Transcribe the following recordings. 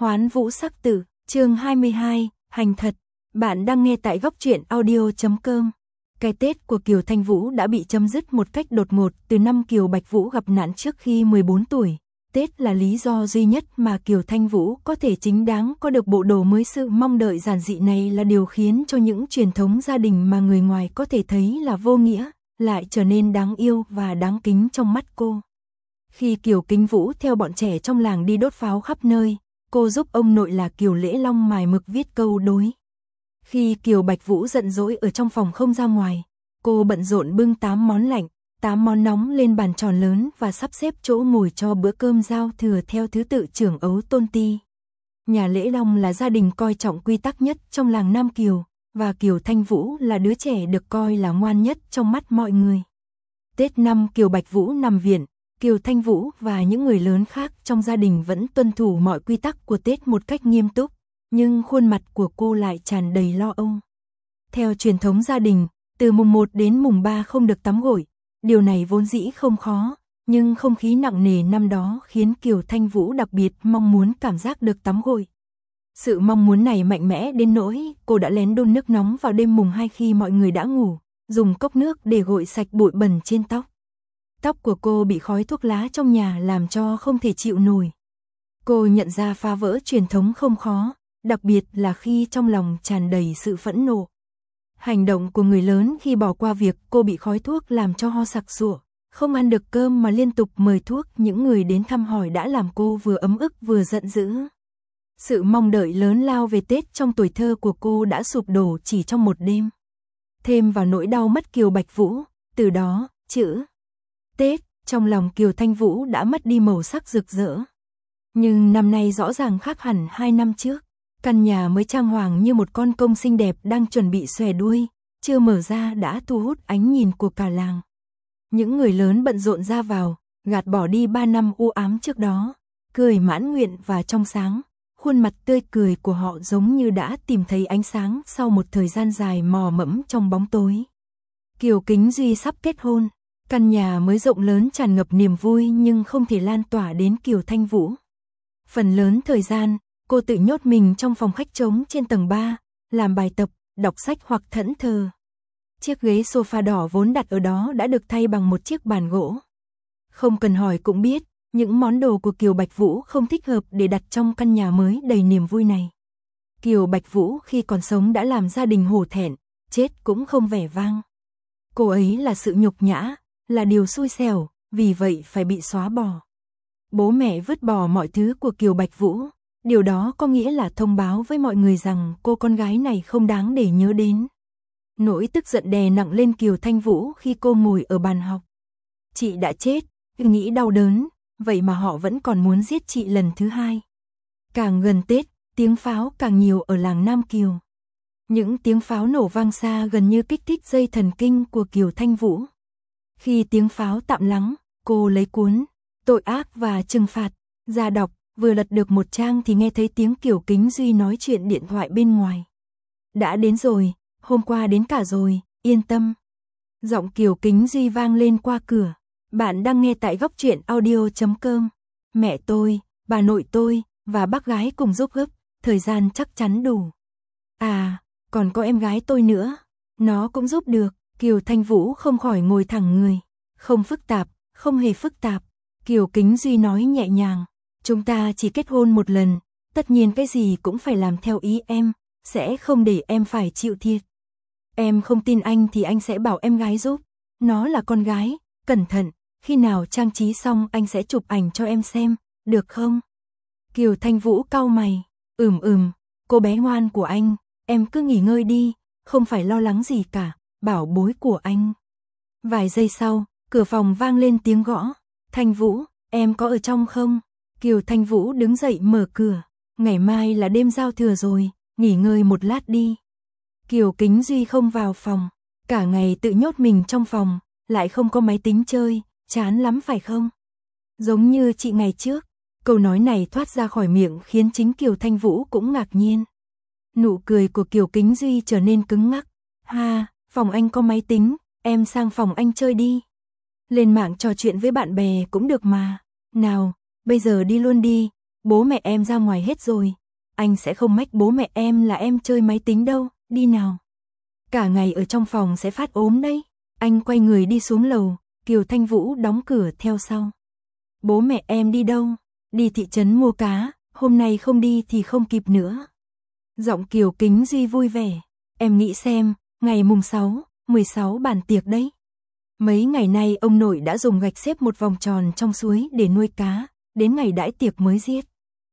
Hoán Vũ Sắc Tử, chương 22, hành thật. Bạn đang nghe tại góc truyện audio.com. Cái Tết của Kiều Thanh Vũ đã bị chấm dứt một cách đột ngột từ năm Kiều Bạch Vũ gặp nạn trước khi 14 tuổi. Tết là lý do duy nhất mà Kiều Thanh Vũ có thể chính đáng có được bộ đồ mới. Sự mong đợi giản dị này là điều khiến cho những truyền thống gia đình mà người ngoài có thể thấy là vô nghĩa, lại trở nên đáng yêu và đáng kính trong mắt cô. Khi Kiều Kính Vũ theo bọn trẻ trong làng đi đốt pháo khắp nơi, cô giúp ông nội là Kiều Lễ Long mài mực viết câu đối. Khi Kiều Bạch Vũ giận dỗi ở trong phòng không ra ngoài, cô bận rộn bưng 8 món lạnh, 8 món nóng lên bàn tròn lớn và sắp xếp chỗ ngồi cho bữa cơm giao thừa theo thứ tự trưởng ấu tôn ti. Nhà Lễ Long là gia đình coi trọng quy tắc nhất trong làng Nam Kiều, và Kiều Thanh Vũ là đứa trẻ được coi là ngoan nhất trong mắt mọi người. Tết năm Kiều Bạch Vũ nằm viện, Kiều Thanh Vũ và những người lớn khác trong gia đình vẫn tuân thủ mọi quy tắc của Tết một cách nghiêm túc, nhưng khuôn mặt của cô lại tràn đầy lo âu. Theo truyền thống gia đình, từ mùng 1 đến mùng 3 không được tắm gội, điều này vốn dĩ không khó, nhưng không khí nặng nề năm đó khiến Kiều Thanh Vũ đặc biệt mong muốn cảm giác được tắm gội. Sự mong muốn này mạnh mẽ đến nỗi cô đã lén đun nước nóng vào đêm mùng 2 khi mọi người đã ngủ, dùng cốc nước để gội sạch bụi bẩn trên tóc. Tóc của cô bị khói thuốc lá trong nhà làm cho không thể chịu nổi. Cô nhận ra phá vỡ truyền thống không khó, đặc biệt là khi trong lòng tràn đầy sự phẫn nộ. Hành động của người lớn khi bỏ qua việc cô bị khói thuốc làm cho ho sặc sụa, không ăn được cơm mà liên tục mời thuốc những người đến thăm hỏi đã làm cô vừa ấm ức vừa giận dữ. Sự mong đợi lớn lao về Tết trong tuổi thơ của cô đã sụp đổ chỉ trong một đêm. Thêm vào nỗi đau mất Kiều Bạch Vũ, từ đó, chữ Tết trong lòng Kiều Thanh Vũ đã mất đi màu sắc rực rỡ. Nhưng năm nay rõ ràng khác hẳn 2 năm trước. Căn nhà mới trang hoàng như một con công xinh đẹp đang chuẩn bị xòe đuôi, chưa mở ra đã thu hút ánh nhìn của cả làng. Những người lớn bận rộn ra vào, gạt bỏ đi 3 năm u ám trước đó, cười mãn nguyện và trong sáng. Khuôn mặt tươi cười của họ giống như đã tìm thấy ánh sáng sau một thời gian dài mò mẫm trong bóng tối. Kiều Kính Duy sắp kết hôn, căn nhà mới rộng lớn tràn ngập niềm vui nhưng không thể lan tỏa đến Kiều Thanh Vũ. Phần lớn thời gian, cô tự nhốt mình trong phòng khách trống trên tầng 3, làm bài tập, đọc sách hoặc thẫn thờ. Chiếc ghế sofa đỏ vốn đặt ở đó đã được thay bằng một chiếc bàn gỗ. Không cần hỏi cũng biết, những món đồ của Kiều Bạch Vũ không thích hợp để đặt trong căn nhà mới đầy niềm vui này. Kiều Bạch Vũ khi còn sống đã làm gia đình hổ thẹn, chết cũng không vẻ vang. Cô ấy là sự nhục nhã, là điều xui xẻo, vì vậy phải bị xóa bỏ. Bố mẹ vứt bỏ mọi thứ của Kiều Bạch Vũ, điều đó có nghĩa là thông báo với mọi người rằng cô con gái này không đáng để nhớ đến. Nỗi tức giận đè nặng lên Kiều Thanh Vũ khi cô ngồi ở bàn học. Chị đã chết, nghĩ đau đớn, vậy mà họ vẫn còn muốn giết chị lần thứ hai. Càng gần Tết, tiếng pháo càng nhiều ở làng Nam Kiều. Những tiếng pháo nổ vang xa gần như kích thích dây thần kinh của Kiều Thanh Vũ. Khi tiếng pháo tạm lắng, cô lấy cuốn Tội ác và trừng phạt ra đọc, vừa lật được một trang thì nghe thấy tiếng Kiều Kính Duy nói chuyện điện thoại bên ngoài. Đã đến rồi, hôm qua đến cả rồi, yên tâm. Giọng Kiều Kính Duy vang lên qua cửa. Bạn đang nghe tại góc truyện audio.com. Mẹ tôi, bà nội tôi và bác gái cùng giúp gấp, thời gian chắc chắn đủ. À, còn có em gái tôi nữa, nó cũng giúp được. Kiều Thanh Vũ không khỏi ngồi thẳng người. Không phức tạp, không hề phức tạp. Kiều Kính Duy nói nhẹ nhàng. Chúng ta chỉ kết hôn một lần, tất nhiên cái gì cũng phải làm theo ý em, sẽ không để em phải chịu thiệt. Em không tin anh thì anh sẽ bảo em gái giúp. Nó là con gái, cẩn thận, khi nào trang trí xong anh sẽ chụp ảnh cho em xem, được không? Kiều Thanh Vũ cau mày. Cô bé ngoan của anh, em cứ nghỉ ngơi đi, không phải lo lắng gì cả, bảo bối của anh. Vài giây sau, cửa phòng vang lên tiếng gõ. Thanh Vũ, em có ở trong không? Kiều Thanh Vũ đứng dậy mở cửa. Ngày mai là đêm giao thừa rồi, nghỉ ngơi một lát đi. Kiều Kính Duy không vào phòng, cả ngày tự nhốt mình trong phòng, lại không có máy tính chơi, chán lắm phải không? Giống như chị ngày trước, câu nói này thoát ra khỏi miệng khiến chính Kiều Thanh Vũ cũng ngạc nhiên. Nụ cười của Kiều Kính Duy trở nên cứng ngắc. Ha, phòng anh có máy tính, em sang phòng anh chơi đi. Lên mạng trò chuyện với bạn bè cũng được mà. Nào, bây giờ đi luôn đi, bố mẹ em ra ngoài hết rồi. Anh sẽ không mách bố mẹ em là em chơi máy tính đâu, đi nào. Cả ngày ở trong phòng sẽ phát ốm đấy. Anh quay người đi xuống lầu, Kiều Thanh Vũ đóng cửa theo sau. Bố mẹ em đi đâu? Đi thị trấn mua cá, hôm nay không đi thì không kịp nữa. Giọng Kiều Kính Duy vui vẻ. Em nghĩ xem, ngày mùng 6, 16 bàn tiệc đấy. Mấy ngày nay ông nội đã dùng gạch xếp một vòng tròn trong suối để nuôi cá, đến ngày đãi tiệc mới giết.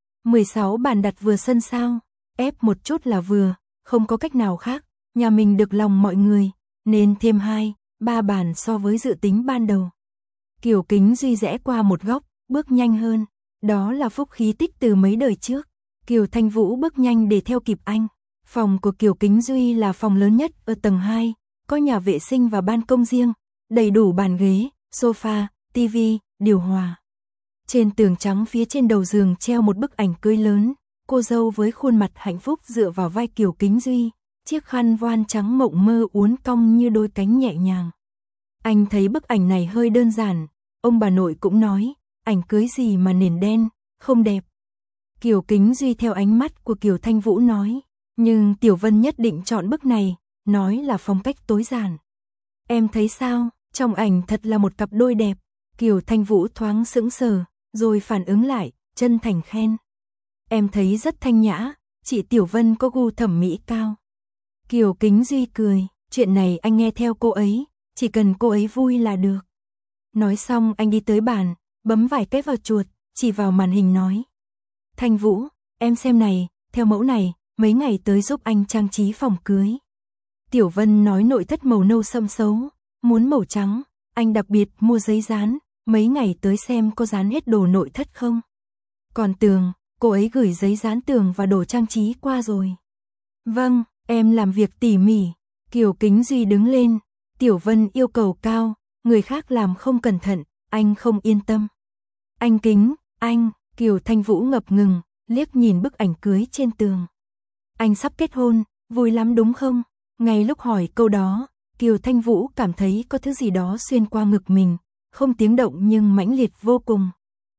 16 bàn đặt vừa sân sao, ép một chút là vừa, không có cách nào khác, nhà mình được lòng mọi người, nên thêm 2, 3 bàn so với dự tính ban đầu. Kiều Kính Duy rẽ qua một góc, bước nhanh hơn, đó là phúc khí tích từ mấy đời trước. Kiều Thanh Vũ bước nhanh để theo kịp anh. Phòng của Kiều Kính Duy là phòng lớn nhất ở tầng 2, có nhà vệ sinh và ban công riêng, đầy đủ bàn ghế, sofa, tivi, điều hòa. Trên tường trắng phía trên đầu giường treo một bức ảnh cưới lớn, cô dâu với khuôn mặt hạnh phúc dựa vào vai Kiều Kính Duy, chiếc khăn voan trắng mộng mơ uốn cong như đôi cánh nhẹ nhàng. Anh thấy bức ảnh này hơi đơn giản, ông bà nội cũng nói, ảnh cưới gì mà nền đen, không đẹp. Kiều Kính Duy theo ánh mắt của Kiều Thanh Vũ nói, nhưng Tiểu Vân nhất định chọn bức này, nói là phong cách tối giản. Em thấy sao, trong ảnh thật là một cặp đôi đẹp. Kiều Thanh Vũ thoáng sững sờ, rồi phản ứng lại, chân thành khen. Em thấy rất thanh nhã, chị Tiểu Vân có gu thẩm mỹ cao. Kiều Kính Duy cười, chuyện này anh nghe theo cô ấy, chỉ cần cô ấy vui là được. Nói xong anh đi tới bàn, bấm vài cái vào chuột, chỉ vào màn hình nói. Thanh Vũ, em xem này, theo mẫu này, mấy ngày tới giúp anh trang trí phòng cưới. Tiểu Vân nói nội thất màu nâu sẫm xấu, muốn màu trắng, anh đặc biệt mua giấy dán, mấy ngày tới xem có dán hết đồ nội thất không. Còn tường, cô ấy gửi giấy dán tường và đồ trang trí qua rồi. Vâng, em làm việc tỉ mỉ. Kiều Kính Duy đứng lên, Tiểu Vân yêu cầu cao, người khác làm không cẩn thận, anh không yên tâm. Anh Kính, anh, Kiều Thanh Vũ ngập ngừng, liếc nhìn bức ảnh cưới trên tường. Anh sắp kết hôn, vui lắm đúng không? Ngay lúc hỏi câu đó, Kiều Thanh Vũ cảm thấy có thứ gì đó xuyên qua ngực mình, không tiếng động nhưng mãnh liệt vô cùng.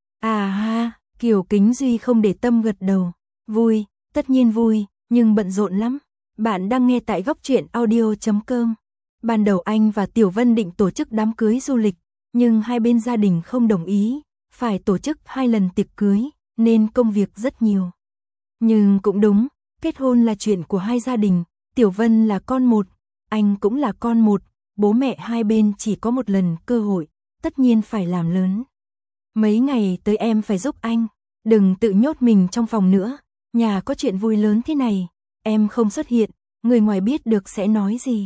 À ha, Kiều Kính Duy không để tâm gật đầu. Vui, tất nhiên vui, nhưng bận rộn lắm. Bạn đang nghe tại góc truyện audio.com. Ban đầu anh và Tiểu Vân định tổ chức đám cưới du lịch, nhưng hai bên gia đình không đồng ý, phải tổ chức 2 lần tiệc cưới, nên công việc rất nhiều. Nhưng cũng đúng, kết hôn là chuyện của hai gia đình, Tiểu Vân là con một, anh cũng là con một, bố mẹ hai bên chỉ có một lần cơ hội, tất nhiên phải làm lớn. Mấy ngày tới em phải giúp anh, đừng tự nhốt mình trong phòng nữa, nhà có chuyện vui lớn thế này, em không xuất hiện, người ngoài biết được sẽ nói gì.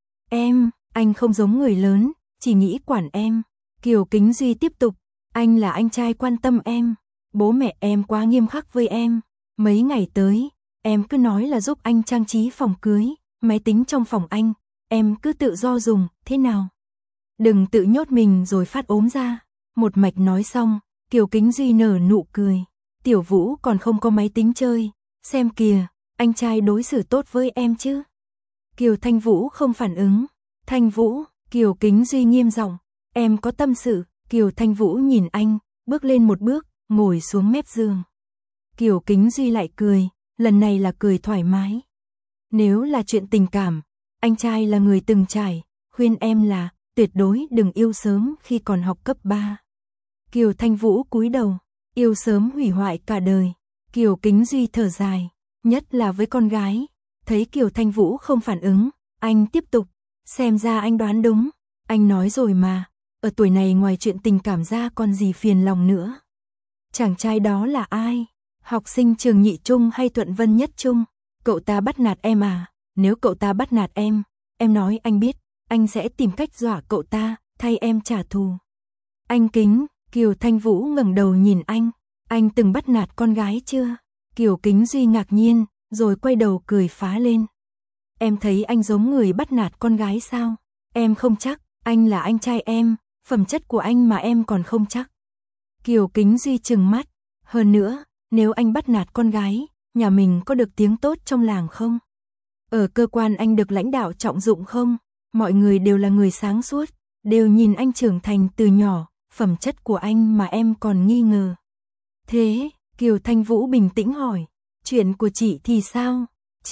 Anh không giống người lớn, chỉ nghĩ quản em. Kiều Kính Duy tiếp tục, anh là anh trai quan tâm em, bố mẹ em quá nghiêm khắc với em. Mấy ngày tới, em cứ nói là giúp anh trang trí phòng cưới, máy tính trong phòng anh, em cứ tự do dùng, thế nào? Đừng tự nhốt mình rồi phát ốm ra. Một mạch nói xong, Kiều Kính Duy nở nụ cười. Tiểu Vũ còn không có máy tính chơi, xem kìa, anh trai đối xử tốt với em chứ. Kiều Thanh Vũ không phản ứng. Thanh Vũ, Kiều Kính Duy nghiêm giọng, em có tâm sự. Kiều Thanh Vũ nhìn anh, bước lên một bước, ngồi xuống mép giường. Kiều Kính Duy lại cười, lần này là cười thoải mái. Nếu là chuyện tình cảm, anh trai là người từng trải, khuyên em là tuyệt đối đừng yêu sớm khi còn học cấp 3. Kiều Thanh Vũ cúi đầu, yêu sớm hủy hoại cả đời. Kiều Kính Duy thở dài, nhất là với con gái. Thấy Kiều Thanh Vũ không phản ứng, anh tiếp tục, xem ra anh đoán đúng, anh nói rồi mà, ở tuổi này ngoài chuyện tình cảm ra còn gì phiền lòng nữa. Chàng trai đó là ai? Học sinh trường Nhị Trung hay Thuận Vân Nhất Trung? Cậu ta bắt nạt em à? Nếu cậu ta bắt nạt em nói anh biết, anh sẽ tìm cách dọa cậu ta, thay em trả thù. Anh Kính, Kiều Thanh Vũ ngẩng đầu nhìn anh từng bắt nạt con gái chưa? Kiều Kính Duy ngạc nhiên, rồi quay đầu cười phá lên. Em thấy anh giống người bắt nạt con gái sao? Em không chắc, anh là anh trai em, phẩm chất của anh mà em còn không chắc. Kiều Kính Duy trừng mắt, hơn nữa, nếu anh bắt nạt con gái, nhà mình có được tiếng tốt trong làng không? Ở cơ quan anh được lãnh đạo trọng dụng không? Mọi người đều là người sáng suốt, đều nhìn anh trưởng thành từ nhỏ, phẩm chất của anh mà em còn nghi ngờ. Thế, Kiều Thanh Vũ bình tĩnh hỏi, chuyện của chị thì sao?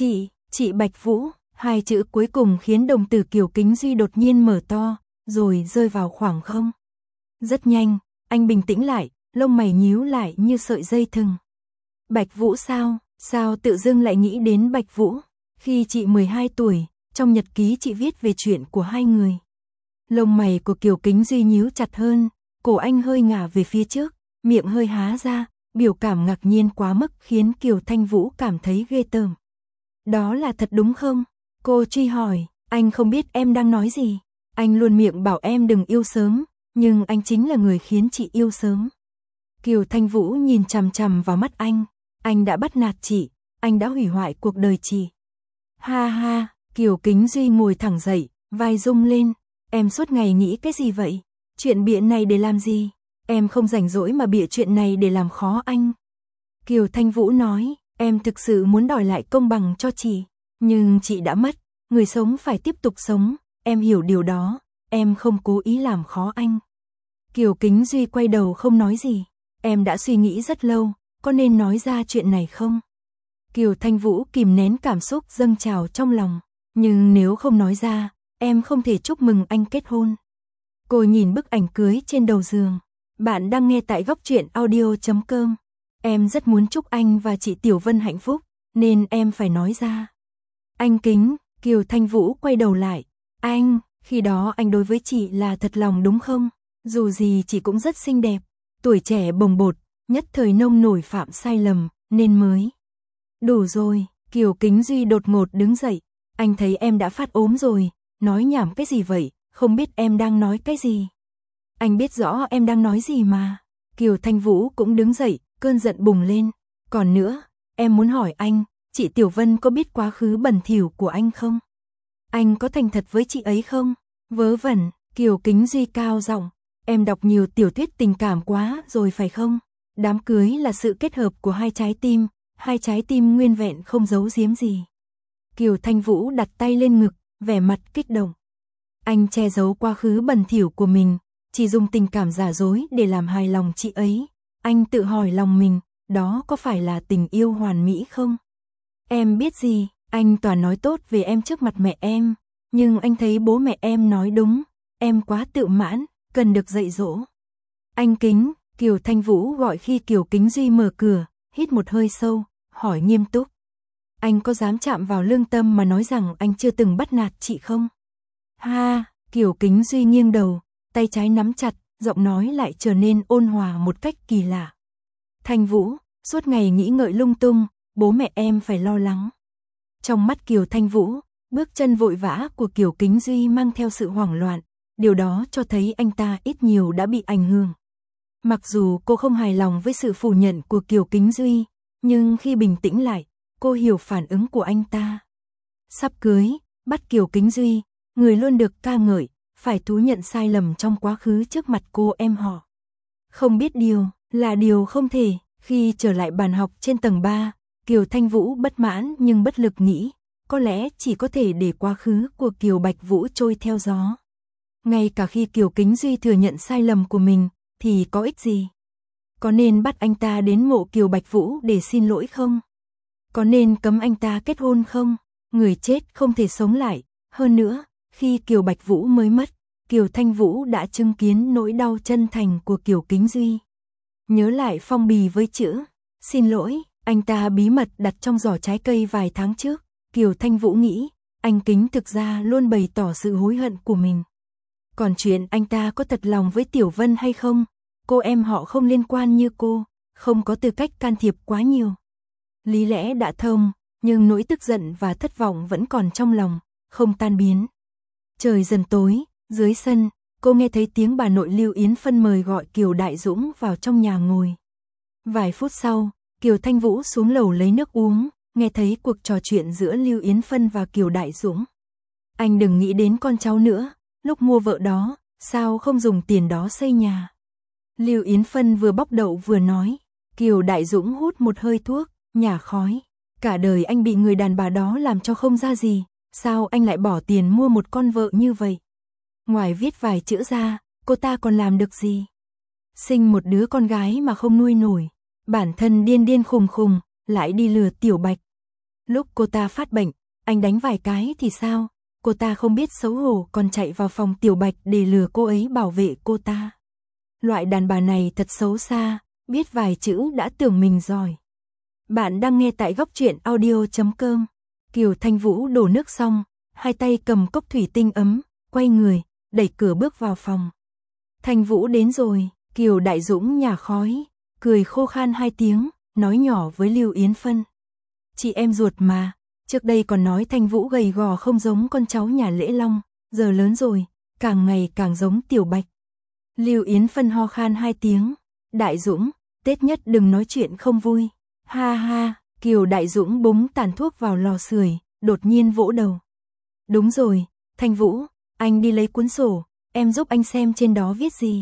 Chị Bạch Vũ, hai chữ cuối cùng khiến đồng tử Kiều Kính Duy đột nhiên mở to, rồi rơi vào khoảng không. Rất nhanh, anh bình tĩnh lại, lông mày nhíu lại như sợi dây thừng. Bạch Vũ sao? Sao tự dưng lại nghĩ đến Bạch Vũ? Khi chị 12 tuổi, trong nhật ký chị viết về chuyện của hai người. Lông mày của Kiều Kính Duy nhíu chặt hơn, cổ anh hơi ngả về phía trước, miệng hơi há ra, biểu cảm ngạc nhiên quá mức khiến Kiều Thanh Vũ cảm thấy ghê tởm. Đó là thật đúng không? Cô truy hỏi, anh không biết em đang nói gì. Anh luôn miệng bảo em đừng yêu sớm, nhưng anh chính là người khiến chị yêu sớm. Kiều Thanh Vũ nhìn chằm chằm vào mắt anh đã bắt nạt chị, anh đã hủy hoại cuộc đời chị. Ha ha, Kiều Kính Duy ngồi thẳng dậy, vai rung lên, em suốt ngày nghĩ cái gì vậy? Chuyện bịa này để làm gì? Em không rảnh rỗi mà bịa chuyện này để làm khó anh. Kiều Thanh Vũ nói, em thực sự muốn đòi lại công bằng cho chị, nhưng chị đã mất, người sống phải tiếp tục sống, em hiểu điều đó, em không cố ý làm khó anh. Kiều Kính Duy quay đầu không nói gì, em đã suy nghĩ rất lâu, có nên nói ra chuyện này không? Kiều Thanh Vũ kìm nén cảm xúc dâng trào trong lòng, nhưng nếu không nói ra, em không thể chúc mừng anh kết hôn. Cô nhìn bức ảnh cưới trên đầu giường. Bạn đang nghe tại góc truyện audio.com. Em rất muốn chúc anh và chị Tiểu Vân hạnh phúc, nên em phải nói ra. Anh Kính, Kiều Thanh Vũ quay đầu lại. Anh, khi đó anh đối với chị là thật lòng đúng không? Dù gì chị cũng rất xinh đẹp, tuổi trẻ bồng bột, nhất thời nông nổi phạm sai lầm, nên mới. Đủ rồi, Kiều Kính Duy đột ngột đứng dậy. Anh thấy em đã phát ốm rồi, nói nhảm cái gì vậy, không biết em đang nói cái gì. Anh biết rõ em đang nói gì mà. Kiều Thanh Vũ cũng đứng dậy, cơn giận bùng lên. Còn nữa, em muốn hỏi anh, chị Tiểu Vân có biết quá khứ bẩn thỉu của anh không? Anh có thành thật với chị ấy không? Vớ vẩn, Kiều Kính Duy cao giọng, em đọc nhiều tiểu thuyết tình cảm quá rồi phải không? Đám cưới là sự kết hợp của hai trái tim nguyên vẹn không giấu giếm gì. Kiều Thanh Vũ đặt tay lên ngực, vẻ mặt kích động. Anh che giấu quá khứ bẩn thỉu của mình, chỉ dùng tình cảm giả dối để làm hài lòng chị ấy. Anh tự hỏi lòng mình, đó có phải là tình yêu hoàn mỹ không? Em biết gì, anh toàn nói tốt về em trước mặt mẹ em, nhưng anh thấy bố mẹ em nói đúng, em quá tự mãn, cần được dạy dỗ. Anh Kính, Kiều Thanh Vũ gọi khi Kiều Kính Duy mở cửa, hít một hơi sâu, hỏi nghiêm túc. Anh có dám chạm vào lương tâm mà nói rằng anh chưa từng bắt nạt chị không? Ha, Kiều Kính Duy nghiêng đầu, tay trái nắm chặt, giọng nói lại trở nên ôn hòa một cách kỳ lạ. Thanh Vũ, suốt ngày nghĩ ngợi lung tung, bố mẹ em phải lo lắng. Trong mắt Kiều Thanh Vũ, bước chân vội vã của Kiều Kính Duy mang theo sự hoảng loạn, điều đó cho thấy anh ta ít nhiều đã bị ảnh hưởng. Mặc dù cô không hài lòng với sự phủ nhận của Kiều Kính Duy, nhưng khi bình tĩnh lại, cô hiểu phản ứng của anh ta. Sắp cưới, bắt Kiều Kính Duy, người luôn được ca ngợi, phải thú nhận sai lầm trong quá khứ trước mặt cô em họ. Không biết điều, là điều không thể. Khi trở lại bàn học trên tầng 3, Kiều Thanh Vũ bất mãn nhưng bất lực nghĩ, có lẽ chỉ có thể để quá khứ của Kiều Bạch Vũ trôi theo gió. Ngay cả khi Kiều Kính Duy thừa nhận sai lầm của mình, thì có ích gì? Có nên bắt anh ta đến mộ Kiều Bạch Vũ để xin lỗi không? Có nên cấm anh ta kết hôn không? Người chết không thể sống lại. Hơn nữa, khi Kiều Bạch Vũ mới mất, Kiều Thanh Vũ đã chứng kiến nỗi đau chân thành của Kiều Kính Duy. Nhớ lại phong bì với chữ xin lỗi, anh ta bí mật đặt trong giỏ trái cây vài tháng trước, Kiều Thanh Vũ nghĩ, anh Kính thực ra luôn bày tỏ sự hối hận của mình. Còn chuyện anh ta có thật lòng với Tiểu Vân hay không, cô em họ không liên quan như cô, không có tư cách can thiệp quá nhiều. Lý lẽ đã thông, nhưng nỗi tức giận và thất vọng vẫn còn trong lòng, không tan biến. Trời dần tối, dưới sân, cô nghe thấy tiếng bà nội Lưu Yến Phân mời gọi Kiều Đại Dũng vào trong nhà ngồi. Vài phút sau, Kiều Thanh Vũ xuống lầu lấy nước uống, nghe thấy cuộc trò chuyện giữa Lưu Yến Phân và Kiều Đại Dũng. Anh đừng nghĩ đến con cháu nữa, lúc mua vợ đó, sao không dùng tiền đó xây nhà. Lưu Yến Phân vừa bóc đậu vừa nói, Kiều Đại Dũng hút một hơi thuốc, nhả khói. Cả đời anh bị người đàn bà đó làm cho không ra gì, sao anh lại bỏ tiền mua một con vợ như vậy? Ngoài viết vài chữ ra, cô ta còn làm được gì? Sinh một đứa con gái mà không nuôi nổi, bản thân điên điên khùng khùng, lại đi lừa Tiểu Bạch. Lúc cô ta phát bệnh, anh đánh vài cái thì sao? Cô ta không biết xấu hổ còn chạy vào phòng Tiểu Bạch để lừa cô ấy bảo vệ cô ta. Loại đàn bà này thật xấu xa, biết vài chữ đã tưởng mình giỏi. Bạn đang nghe tại góc truyện audio.com. Kiều Thanh Vũ đổ nước xong, hai tay cầm cốc thủy tinh ấm, quay người, đẩy cửa bước vào phòng. Thanh Vũ đến rồi, Kiều Đại Dũng nhả khói, cười khô khan hai tiếng, nói nhỏ với Lưu Yến Phân. Chị em ruột mà, trước đây còn nói Thanh Vũ gầy gò không giống con cháu nhà Lễ Long, giờ lớn rồi, càng ngày càng giống Tiểu Bạch. Lưu Yến Phân ho khan hai tiếng, Đại Dũng, Tết nhất đừng nói chuyện không vui. Ha ha, Kiều Đại Dũng búng tàn thuốc vào lò sưởi, đột nhiên vỗ đầu. Đúng rồi, Thanh Vũ, anh đi lấy cuốn sổ, em giúp anh xem trên đó viết gì.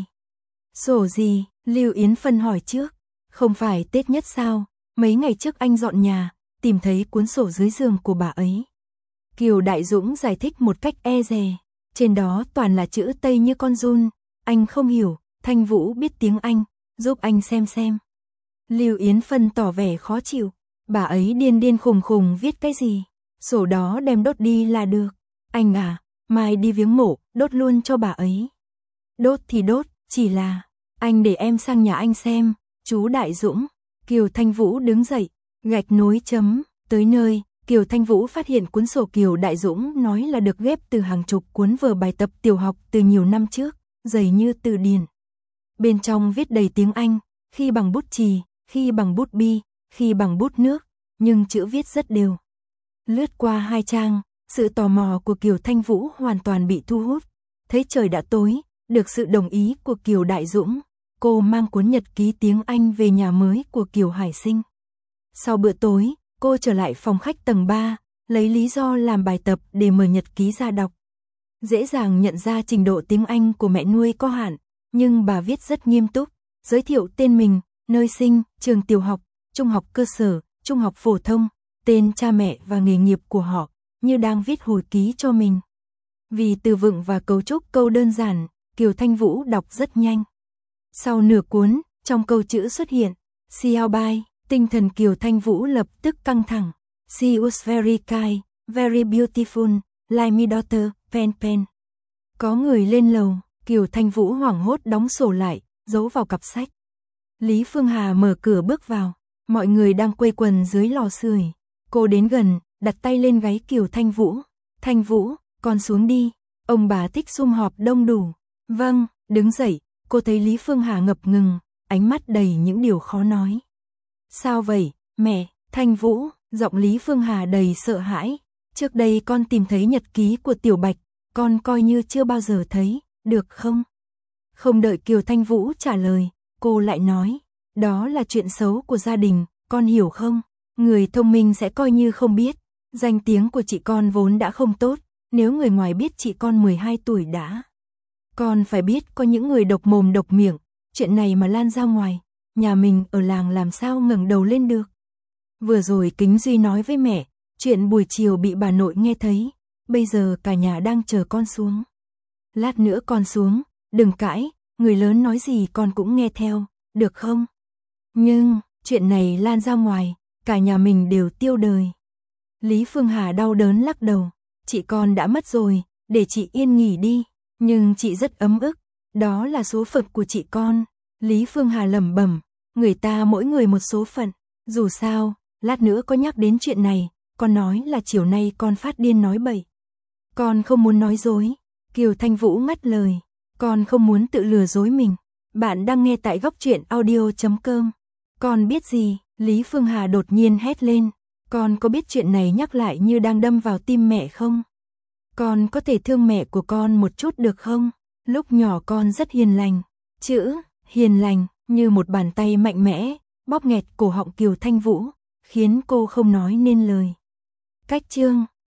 Sổ gì? Lưu Yến Phân hỏi trước. Không phải Tết nhất sao, mấy ngày trước anh dọn nhà, tìm thấy cuốn sổ dưới giường của bà ấy. Kiều Đại Dũng giải thích một cách e dè, trên đó toàn là chữ Tây như con giun, anh không hiểu, Thanh Vũ biết tiếng Anh, giúp anh xem. Lưu Yến Phân tỏ vẻ khó chịu, bà ấy điên điên khùng khùng viết cái gì, sổ đó đem đốt đi là được. Anh à, mai đi viếng mộ, đốt luôn cho bà ấy. Đốt thì đốt, chỉ là, anh để em sang nhà anh xem, chú Đại Dũng. Kiều Thanh Vũ đứng dậy, gạch nối chấm, tới nơi, Kiều Thanh Vũ phát hiện cuốn sổ Kiều Đại Dũng nói là được ghép từ hàng chục cuốn vở bài tập tiểu học từ nhiều năm trước, dày như từ điển. Bên trong viết đầy tiếng Anh, khi bằng bút chì, khi bằng bút bi, khi bằng bút nước, nhưng chữ viết rất đều. Lướt qua hai trang, sự tò mò của Kiều Thanh Vũ hoàn toàn bị thu hút. Thấy trời đã tối, được sự đồng ý của Kiều Đại Dũng, cô mang cuốn nhật ký tiếng Anh về nhà mới của Kiều Hải Sinh. Sau bữa tối, cô trở lại phòng khách tầng 3, lấy lý do làm bài tập để mở nhật ký ra đọc. Dễ dàng nhận ra trình độ tiếng Anh của mẹ nuôi có hạn, nhưng bà viết rất nghiêm túc, giới thiệu tên mình, nơi sinh, trường tiểu học, trung học cơ sở, trung học phổ thông, tên cha mẹ và nghề nghiệp của họ, như đang viết hồi ký cho mình. Vì từ vựng và cấu trúc câu đơn giản, Kiều Thanh Vũ đọc rất nhanh. Sau nửa cuốn, trong câu chữ xuất hiện, "See how by", tinh thần Kiều Thanh Vũ lập tức căng thẳng. "She was very kind, very beautiful, like my daughter, pen pen." Có người lên lầu, Kiều Thanh Vũ hoảng hốt đóng sổ lại, giấu vào cặp sách. Lý Phương Hà mở cửa bước vào, mọi người đang quây quần dưới lò sưởi. Cô đến gần, đặt tay lên gáy Kiều Thanh Vũ. "Thanh Vũ, con xuống đi, ông bà thích sum họp đông đủ." "Vâng." Đứng dậy, cô thấy Lý Phương Hà ngập ngừng, ánh mắt đầy những điều khó nói. "Sao vậy, mẹ?" "Thanh Vũ", giọng Lý Phương Hà đầy sợ hãi. "Trước đây con tìm thấy nhật ký của Tiểu Bạch, con coi như chưa bao giờ thấy, được không?" Không đợi Kiều Thanh Vũ trả lời, cô lại nói, "Đó là chuyện xấu của gia đình, con hiểu không? Người thông minh sẽ coi như không biết. Danh tiếng của chị con vốn đã không tốt, nếu người ngoài biết chị con 12 tuổi đã. Con phải biết có những người độc mồm độc miệng, chuyện này mà lan ra ngoài, nhà mình ở làng làm sao ngẩng đầu lên được." Vừa rồi Kính Duy nói với mẹ, chuyện buổi chiều bị bà nội nghe thấy, bây giờ cả nhà đang chờ con xuống. Lát nữa con xuống, đừng cãi, người lớn nói gì con cũng nghe theo, được không? Nhưng, chuyện này lan ra ngoài, cả nhà mình đều tiêu đời. Lý Phương Hà đau đớn lắc đầu, "Chị con đã mất rồi, để chị yên nghỉ đi, nhưng chị rất ấm ức, đó là số phận của chị con." Lý Phương Hà lẩm bẩm, người ta mỗi người một số phận, dù sao, lát nữa có nhắc đến chuyện này, con nói là chiều nay con phát điên nói bậy. "Con không muốn nói dối." Kiều Thanh Vũ ngắt lời, "Con không muốn tự lừa dối mình." Bạn đang nghe tại góc truyện audio.com. "Con biết gì?" Lý Phương Hà đột nhiên hét lên, "Con có biết chuyện này nhắc lại như đang đâm vào tim mẹ không? Con có thể thương mẹ của con một chút được không? Lúc nhỏ con rất hiền lành." Chữ hiền lành như một bàn tay mạnh mẽ bóp nghẹt cổ họng Kiều Thanh Vũ, khiến cô không nói nên lời. Cách chương